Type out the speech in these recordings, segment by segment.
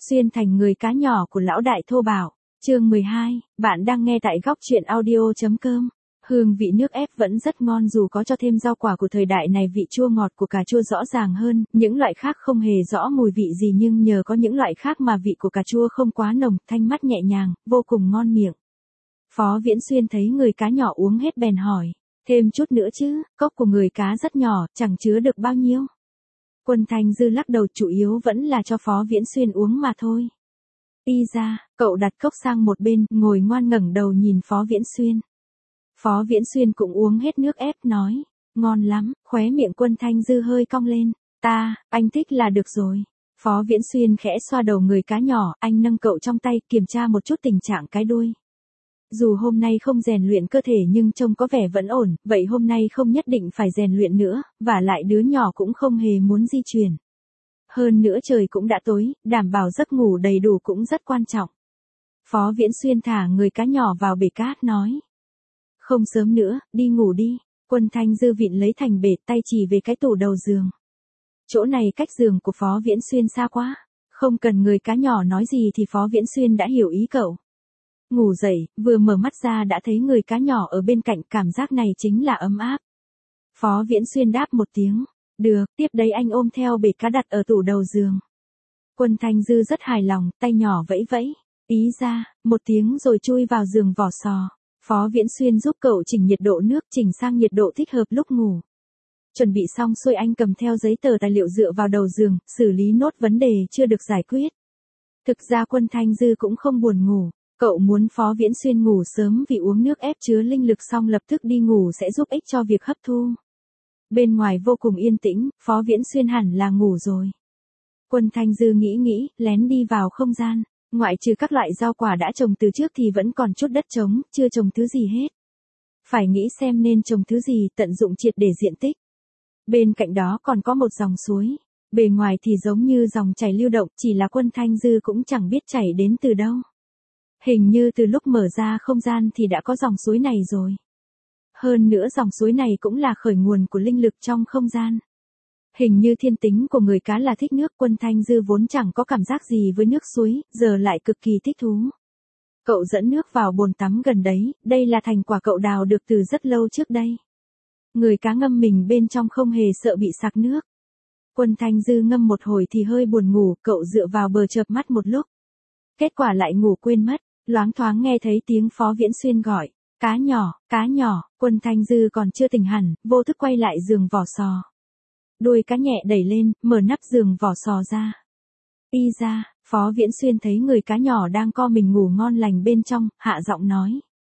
Xuyên thành người cá nhỏ của lão đại thô bạo. Chương 12, bạn đang nghe tại góc truyện audio.com. Hương vị nước ép vẫn rất ngon dù có cho thêm rau quả của thời đại này, vị chua ngọt của cà chua rõ ràng hơn, những loại khác không hề rõ mùi vị gì nhưng nhờ có những loại khác mà vị của cà chua không quá nồng, thanh mát nhẹ nhàng, vô cùng ngon miệng. Phó Viễn Xuyên thấy người cá nhỏ uống hết bèn hỏi, thêm chút nữa chứ, cốc của người cá rất nhỏ, chẳng chứa được bao nhiêu. Quân Thanh Dư lắc đầu, chủ yếu vẫn là cho Phó Viễn Xuyên uống mà thôi. Y ra, cậu đặt cốc sang một bên, ngồi ngoan ngẩng đầu nhìn Phó Viễn Xuyên. Phó Viễn Xuyên cũng uống hết nước ép, nói, ngon lắm, khóe miệng Quân Thanh Dư hơi cong lên, anh thích là được rồi. Phó Viễn Xuyên khẽ xoa đầu người cá nhỏ, anh nâng cậu trong tay, kiểm tra một chút tình trạng cái đuôi. Dù hôm nay không rèn luyện cơ thể nhưng trông có vẻ vẫn ổn, vậy hôm nay không nhất định phải rèn luyện nữa, vả lại đứa nhỏ cũng không hề muốn di chuyển. Hơn nữa trời cũng đã tối, đảm bảo giấc ngủ đầy đủ cũng rất quan trọng. Phó Viễn Xuyên thả người cá nhỏ vào bể cát nói. Không sớm nữa, đi ngủ đi. Quân Thanh Dư vịn lấy thành bể, tay chỉ về cái tủ đầu giường. Chỗ này cách giường của Phó Viễn Xuyên xa quá. Không cần người cá nhỏ nói gì thì Phó Viễn Xuyên đã hiểu ý cậu. Ngủ dậy, vừa mở mắt ra đã thấy người cá nhỏ ở bên cạnh, cảm giác này chính là ấm áp. Phó Viễn Xuyên đáp một tiếng. Được, tiếp đấy anh ôm theo bể cá đặt ở tủ đầu giường. Quân Thanh Dư rất hài lòng, tay nhỏ vẫy vẫy. Ý ra, một tiếng rồi chui vào giường vỏ sò. Phó Viễn Xuyên giúp cậu chỉnh nhiệt độ nước, chỉnh sang nhiệt độ thích hợp lúc ngủ. Chuẩn bị xong xuôi anh cầm theo giấy tờ tài liệu dựa vào đầu giường, xử lý nốt vấn đề chưa được giải quyết. Thực ra Quân Thanh Dư cũng không buồn ngủ. Cậu muốn Phó Viễn Xuyên ngủ sớm vì uống nước ép chứa linh lực xong lập tức đi ngủ sẽ giúp ích cho việc hấp thu. Bên ngoài vô cùng yên tĩnh, Phó Viễn Xuyên hẳn là ngủ rồi. Quân Thanh Dư nghĩ, lén đi vào không gian. Ngoại trừ các loại rau quả đã trồng từ trước thì vẫn còn chút đất trống, chưa trồng thứ gì hết. Phải nghĩ xem nên trồng thứ gì, tận dụng triệt để diện tích. Bên cạnh đó còn có một dòng suối. Bề ngoài thì giống như dòng chảy lưu động, chỉ là Quân Thanh Dư cũng chẳng biết chảy đến từ đâu. Hình như từ lúc mở ra không gian thì đã có dòng suối này rồi. Hơn nữa dòng suối này cũng là khởi nguồn của linh lực trong không gian. Hình như thiên tính của người cá là thích nước. Quân Thanh Dư vốn chẳng có cảm giác gì với nước suối, giờ lại cực kỳ thích thú. Cậu dẫn nước vào bồn tắm gần đấy, đây là thành quả cậu đào được từ rất lâu trước đây. Người cá ngâm mình bên trong không hề sợ bị sặc nước. Quân Thanh Dư ngâm một hồi thì hơi buồn ngủ, cậu dựa vào bờ chợp mắt một lúc. Kết quả lại ngủ quên mất, loáng thoáng nghe thấy tiếng Phó Viễn Xuyên gọi. Cá nhỏ, Quân Thanh Dư còn chưa tỉnh hẳn, vô thức quay lại giường vỏ sò. Đuôi cá nhẹ đẩy lên, mở nắp giường vỏ sò ra. Y ra, Phó Viễn Xuyên thấy người cá nhỏ đang co mình ngủ ngon lành bên trong, hạ giọng nói.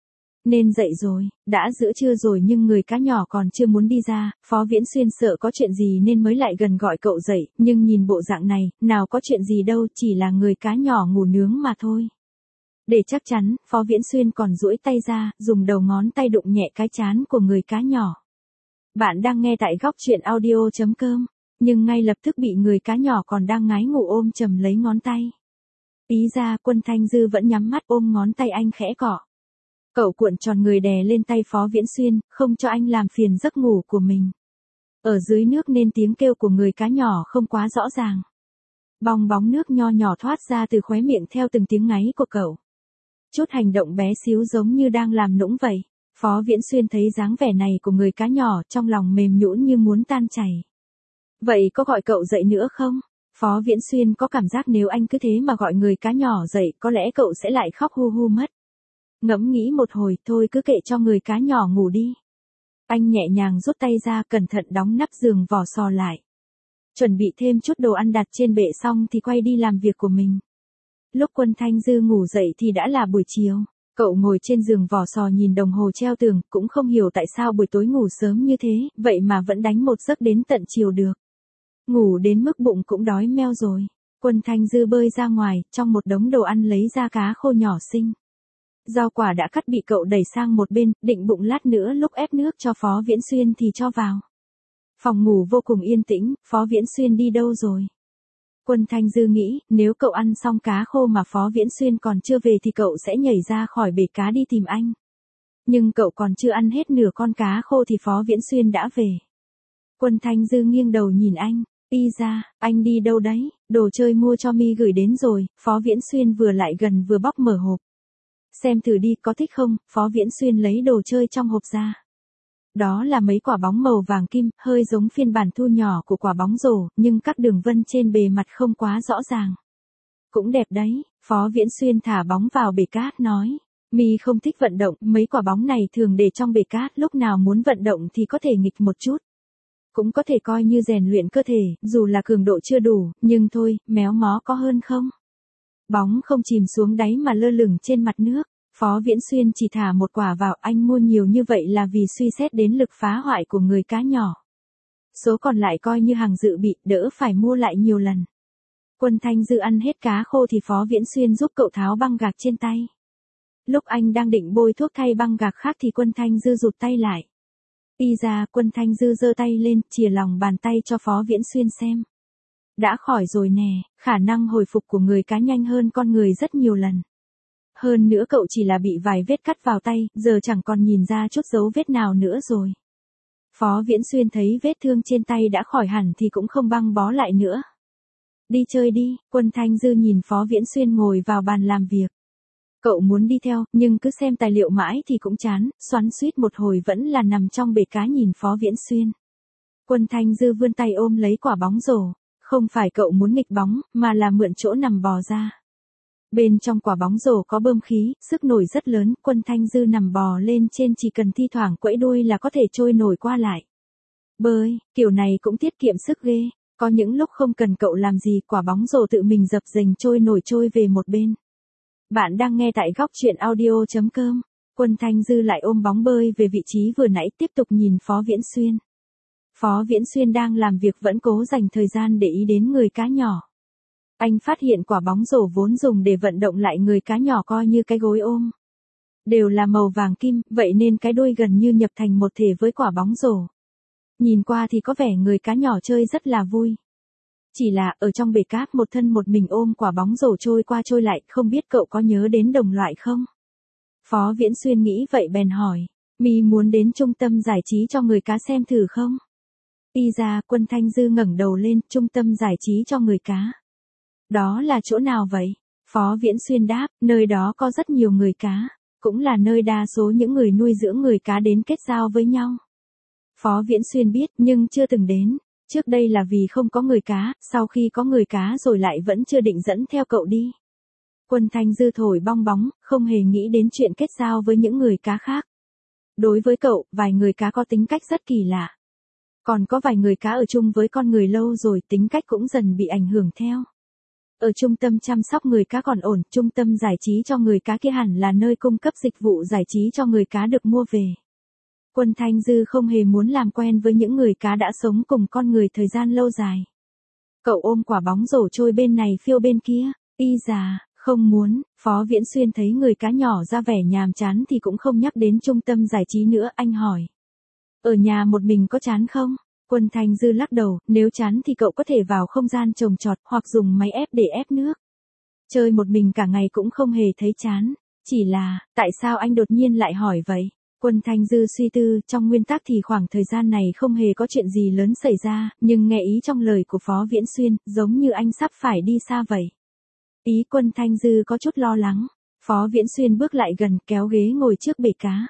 Nên dậy rồi, đã giữa trưa rồi nhưng người cá nhỏ còn chưa muốn đi ra, Phó Viễn Xuyên sợ có chuyện gì nên mới lại gần gọi cậu dậy, nhưng nhìn bộ dạng này, nào có chuyện gì đâu, chỉ là người cá nhỏ ngủ nướng mà thôi. Để chắc chắn, Phó Viễn Xuyên còn duỗi tay ra, dùng đầu ngón tay đụng nhẹ cái trán của người cá nhỏ. Bạn đang nghe tại góc truyện audio.com, nhưng ngay lập tức bị người cá nhỏ còn đang ngái ngủ ôm chầm lấy ngón tay. Ý ra Quân Thanh Dư vẫn nhắm mắt ôm ngón tay anh khẽ cọ. Cậu cuộn tròn người đè lên tay Phó Viễn Xuyên, không cho anh làm phiền giấc ngủ của mình. Ở dưới nước nên tiếng kêu của người cá nhỏ không quá rõ ràng. Bong bóng nước nho nhỏ thoát ra từ khóe miệng theo từng tiếng ngáy của cậu. Chút hành động bé xíu giống như đang làm nũng vậy. Phó Viễn Xuyên thấy dáng vẻ này của người cá nhỏ trong lòng mềm nhũn như muốn tan chảy. Vậy có gọi cậu dậy nữa không? Phó Viễn Xuyên có cảm giác nếu anh cứ thế mà gọi người cá nhỏ dậy có lẽ cậu sẽ lại khóc hu hu mất. Ngẫm nghĩ một hồi, thôi cứ kệ cho người cá nhỏ ngủ đi. Anh nhẹ nhàng rút tay ra, cẩn thận đóng nắp giường vỏ sò lại. Chuẩn bị thêm chút đồ ăn đặt trên bệ xong thì quay đi làm việc của mình. Lúc Quân Thanh Dư ngủ dậy thì đã là buổi chiều. Cậu ngồi trên giường vỏ sò nhìn đồng hồ treo tường, cũng không hiểu tại sao buổi tối ngủ sớm như thế, vậy mà vẫn đánh một giấc đến tận chiều được. Ngủ đến mức bụng cũng đói meo rồi. Quân Thanh Dư bơi ra ngoài, trong một đống đồ ăn lấy ra cá khô nhỏ xinh. Rau quả đã cắt bị cậu đẩy sang một bên, định bụng lát nữa lúc ép nước cho Phó Viễn Xuyên thì cho vào. Phòng ngủ vô cùng yên tĩnh, Phó Viễn Xuyên đi đâu rồi? Quân Thanh Dư nghĩ, nếu cậu ăn xong cá khô mà Phó Viễn Xuyên còn chưa về thì cậu sẽ nhảy ra khỏi bể cá đi tìm anh. Nhưng cậu còn chưa ăn hết nửa con cá khô thì Phó Viễn Xuyên đã về. Quân Thanh Dư nghiêng đầu nhìn anh, y ra, anh đi đâu đấy? Đồ chơi mua cho mi gửi đến rồi, Phó Viễn Xuyên vừa lại gần vừa bóc mở hộp. Xem thử đi, có thích không? Phó Viễn Xuyên lấy đồ chơi trong hộp ra. Đó là mấy quả bóng màu vàng kim, hơi giống phiên bản thu nhỏ của quả bóng rổ, nhưng các đường vân trên bề mặt không quá rõ ràng. Cũng đẹp đấy, Phó Viễn Xuyên thả bóng vào bể cát nói. Mi không thích vận động, mấy quả bóng này thường để trong bể cát, lúc nào muốn vận động thì có thể nghịch một chút. Cũng có thể coi như rèn luyện cơ thể, dù là cường độ chưa đủ, nhưng thôi, méo mó có hơn không? Bóng không chìm xuống đáy mà lơ lửng trên mặt nước. Phó Viễn Xuyên chỉ thả một quả vào, anh mua nhiều như vậy là vì suy xét đến lực phá hoại của người cá nhỏ. Số còn lại coi như hàng dự bị, đỡ phải mua lại nhiều lần. Quân Thanh Dư ăn hết cá khô thì Phó Viễn Xuyên giúp cậu tháo băng gạc trên tay. Lúc anh đang định bôi thuốc thay băng gạc khác thì Quân Thanh Dư rụt tay lại. Y ra, Quân Thanh Dư giơ tay lên, chìa lòng bàn tay cho Phó Viễn Xuyên xem. Đã khỏi rồi nè, khả năng hồi phục của người cá nhanh hơn con người rất nhiều lần. Hơn nữa cậu chỉ là bị vài vết cắt vào tay, giờ chẳng còn nhìn ra chút dấu vết nào nữa rồi. Phó Viễn Xuyên thấy vết thương trên tay đã khỏi hẳn thì cũng không băng bó lại nữa. Đi chơi đi, Quân Thanh Dư nhìn Phó Viễn Xuyên ngồi vào bàn làm việc. Cậu muốn đi theo, nhưng cứ xem tài liệu mãi thì cũng chán, xoắn xuýt một hồi vẫn là nằm trong bể cá nhìn Phó Viễn Xuyên. Quân Thanh Dư vươn tay ôm lấy quả bóng rổ, không phải cậu muốn nghịch bóng, mà là mượn chỗ nằm bò ra. Bên trong quả bóng rổ có bơm khí, sức nổi rất lớn, Quân Thanh Dư nằm bò lên trên chỉ cần thi thoảng quẫy đuôi là có thể trôi nổi qua lại. Bơi, kiểu này cũng tiết kiệm sức ghê, có những lúc không cần cậu làm gì, quả bóng rổ tự mình dập dềnh trôi nổi trôi về một bên. Bạn đang nghe tại góc truyện audio.com. Quân Thanh Dư lại ôm bóng bơi về vị trí vừa nãy, tiếp tục nhìn Phó Viễn Xuyên. Phó Viễn Xuyên đang làm việc vẫn cố dành thời gian để ý đến người cá nhỏ. Anh phát hiện quả bóng rổ vốn dùng để vận động lại người cá nhỏ coi như cái gối ôm. Đều là màu vàng kim, vậy nên cái đuôi gần như nhập thành một thể với quả bóng rổ. Nhìn qua thì có vẻ người cá nhỏ chơi rất là vui. Chỉ là, ở trong bể cát một thân một mình ôm quả bóng rổ trôi qua trôi lại, không biết cậu có nhớ đến đồng loại không? Phó Viễn Xuyên nghĩ vậy bèn hỏi, mi muốn đến trung tâm giải trí cho người cá xem thử không? Y ra, Quân Thanh Dư ngẩng đầu lên, trung tâm giải trí cho người cá. Đó là chỗ nào vậy? Phó Viễn Xuyên đáp, nơi đó có rất nhiều người cá, cũng là nơi đa số những người nuôi dưỡng người cá đến kết giao với nhau. Phó Viễn Xuyên biết, nhưng chưa từng đến. Trước đây là vì không có người cá, sau khi có người cá rồi lại vẫn chưa định dẫn theo cậu đi. Quân Thanh Dư thổi bong bóng, không hề nghĩ đến chuyện kết giao với những người cá khác. Đối với cậu, vài người cá có tính cách rất kỳ lạ. Còn có vài người cá ở chung với con người lâu rồi, tính cách cũng dần bị ảnh hưởng theo. Ở trung tâm chăm sóc người cá còn ổn, trung tâm giải trí cho người cá kia hẳn là nơi cung cấp dịch vụ giải trí cho người cá được mua về. Quân Thanh Dư không hề muốn làm quen với những người cá đã sống cùng con người thời gian lâu dài. Cậu ôm quả bóng rổ trôi bên này phiêu bên kia, y già, không muốn. Phó Viễn Xuyên thấy người cá nhỏ ra vẻ nhàm chán thì cũng không nhắc đến trung tâm giải trí nữa, anh hỏi. Ở nhà một mình có chán không? Quân Thanh Dư lắc đầu, nếu chán thì cậu có thể vào không gian trồng trọt hoặc dùng máy ép để ép nước. Chơi một mình cả ngày cũng không hề thấy chán. Chỉ là, tại sao anh đột nhiên lại hỏi vậy? Quân Thanh Dư suy tư, trong nguyên tắc thì khoảng thời gian này không hề có chuyện gì lớn xảy ra, nhưng nghe ý trong lời của Phó Viễn Xuyên, giống như anh sắp phải đi xa vậy. Ý Quân Thanh Dư có chút lo lắng. Phó Viễn Xuyên bước lại gần, kéo ghế ngồi trước bể cá.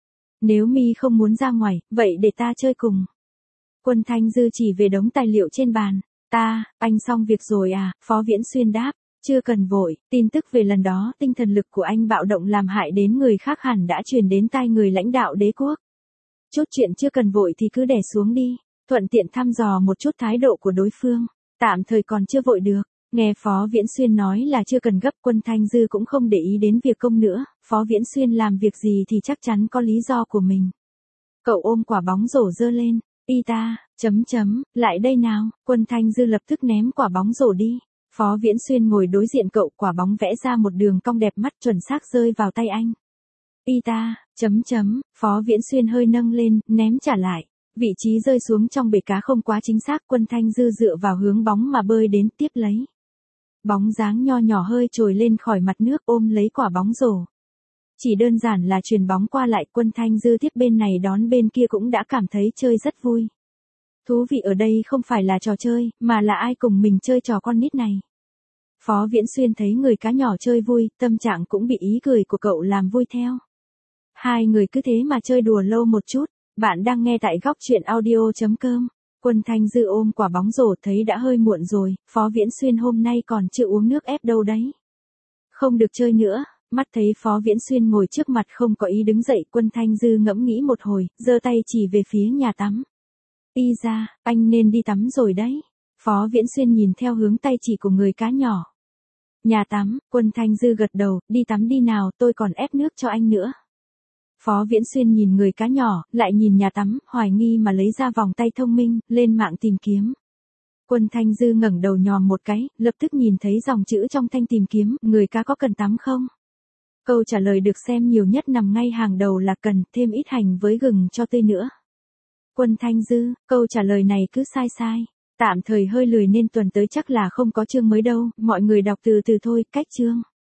Nếu mi không muốn ra ngoài, vậy để ta chơi cùng. Quân Thanh Dư chỉ về đống tài liệu trên bàn. Anh xong việc rồi à? Phó Viễn Xuyên đáp. Chưa cần vội, tin tức về lần đó tinh thần lực của anh bạo động làm hại đến người khác hẳn đã truyền đến tai người lãnh đạo đế quốc. Chút chuyện chưa cần vội thì cứ để xuống đi, thuận tiện thăm dò một chút thái độ của đối phương. Tạm thời còn chưa vội được. Nghe Phó Viễn Xuyên nói là chưa cần gấp, Quân Thanh Dư cũng không để ý đến việc công nữa, Phó Viễn Xuyên làm việc gì thì chắc chắn có lý do của mình. Cậu ôm quả bóng rổ giơ lên, lại đây nào, Quân Thanh Dư lập tức ném quả bóng rổ đi. Phó Viễn Xuyên ngồi đối diện cậu, quả bóng vẽ ra một đường cong đẹp mắt chuẩn xác rơi vào tay anh. Phó Viễn Xuyên hơi nâng lên, ném trả lại. Vị trí rơi xuống trong bể cá không quá chính xác, Quân Thanh Dư dựa vào hướng bóng mà bơi đến tiếp lấy. Bóng dáng nho nhỏ hơi trồi lên khỏi mặt nước ôm lấy quả bóng rổ. Chỉ đơn giản là chuyền bóng qua lại, Quân Thanh Dư tiếp bên này đón bên kia cũng đã cảm thấy chơi rất vui. Thú vị ở đây không phải là trò chơi, mà là ai cùng mình chơi trò con nít này. Phó Viễn Xuyên thấy người cá nhỏ chơi vui, tâm trạng cũng bị ý cười của cậu làm vui theo. Hai người cứ thế mà chơi đùa lâu một chút. Bạn đang nghe tại góc chuyện audio.com. Quân Thanh Dư ôm quả bóng rổ thấy đã hơi muộn rồi, Phó Viễn Xuyên hôm nay còn chưa uống nước ép đâu đấy. Không được chơi nữa, mắt thấy Phó Viễn Xuyên ngồi trước mặt không có ý đứng dậy, Quân Thanh Dư ngẫm nghĩ một hồi, giơ tay chỉ về phía nhà tắm. Y ra, anh nên đi tắm rồi đấy. Phó Viễn Xuyên nhìn theo hướng tay chỉ của người cá nhỏ. Nhà tắm, Quân Thanh Dư gật đầu, đi tắm đi nào, tôi còn ép nước cho anh nữa. Phó Viễn Xuyên nhìn người cá nhỏ, lại nhìn nhà tắm, hoài nghi mà lấy ra vòng tay thông minh, lên mạng tìm kiếm. Quân Thanh Dư ngẩng đầu nhòm một cái, lập tức nhìn thấy dòng chữ trong thanh tìm kiếm, người cá có cần tắm không? Câu trả lời được xem nhiều nhất nằm ngay hàng đầu là cần, thêm ít hành với gừng cho tươi nữa. Quân Thanh Dư, câu trả lời này cứ sai sai. Tạm thời hơi lười nên tuần tới chắc là không có chương mới đâu, mọi người đọc từ từ thôi, cách chương.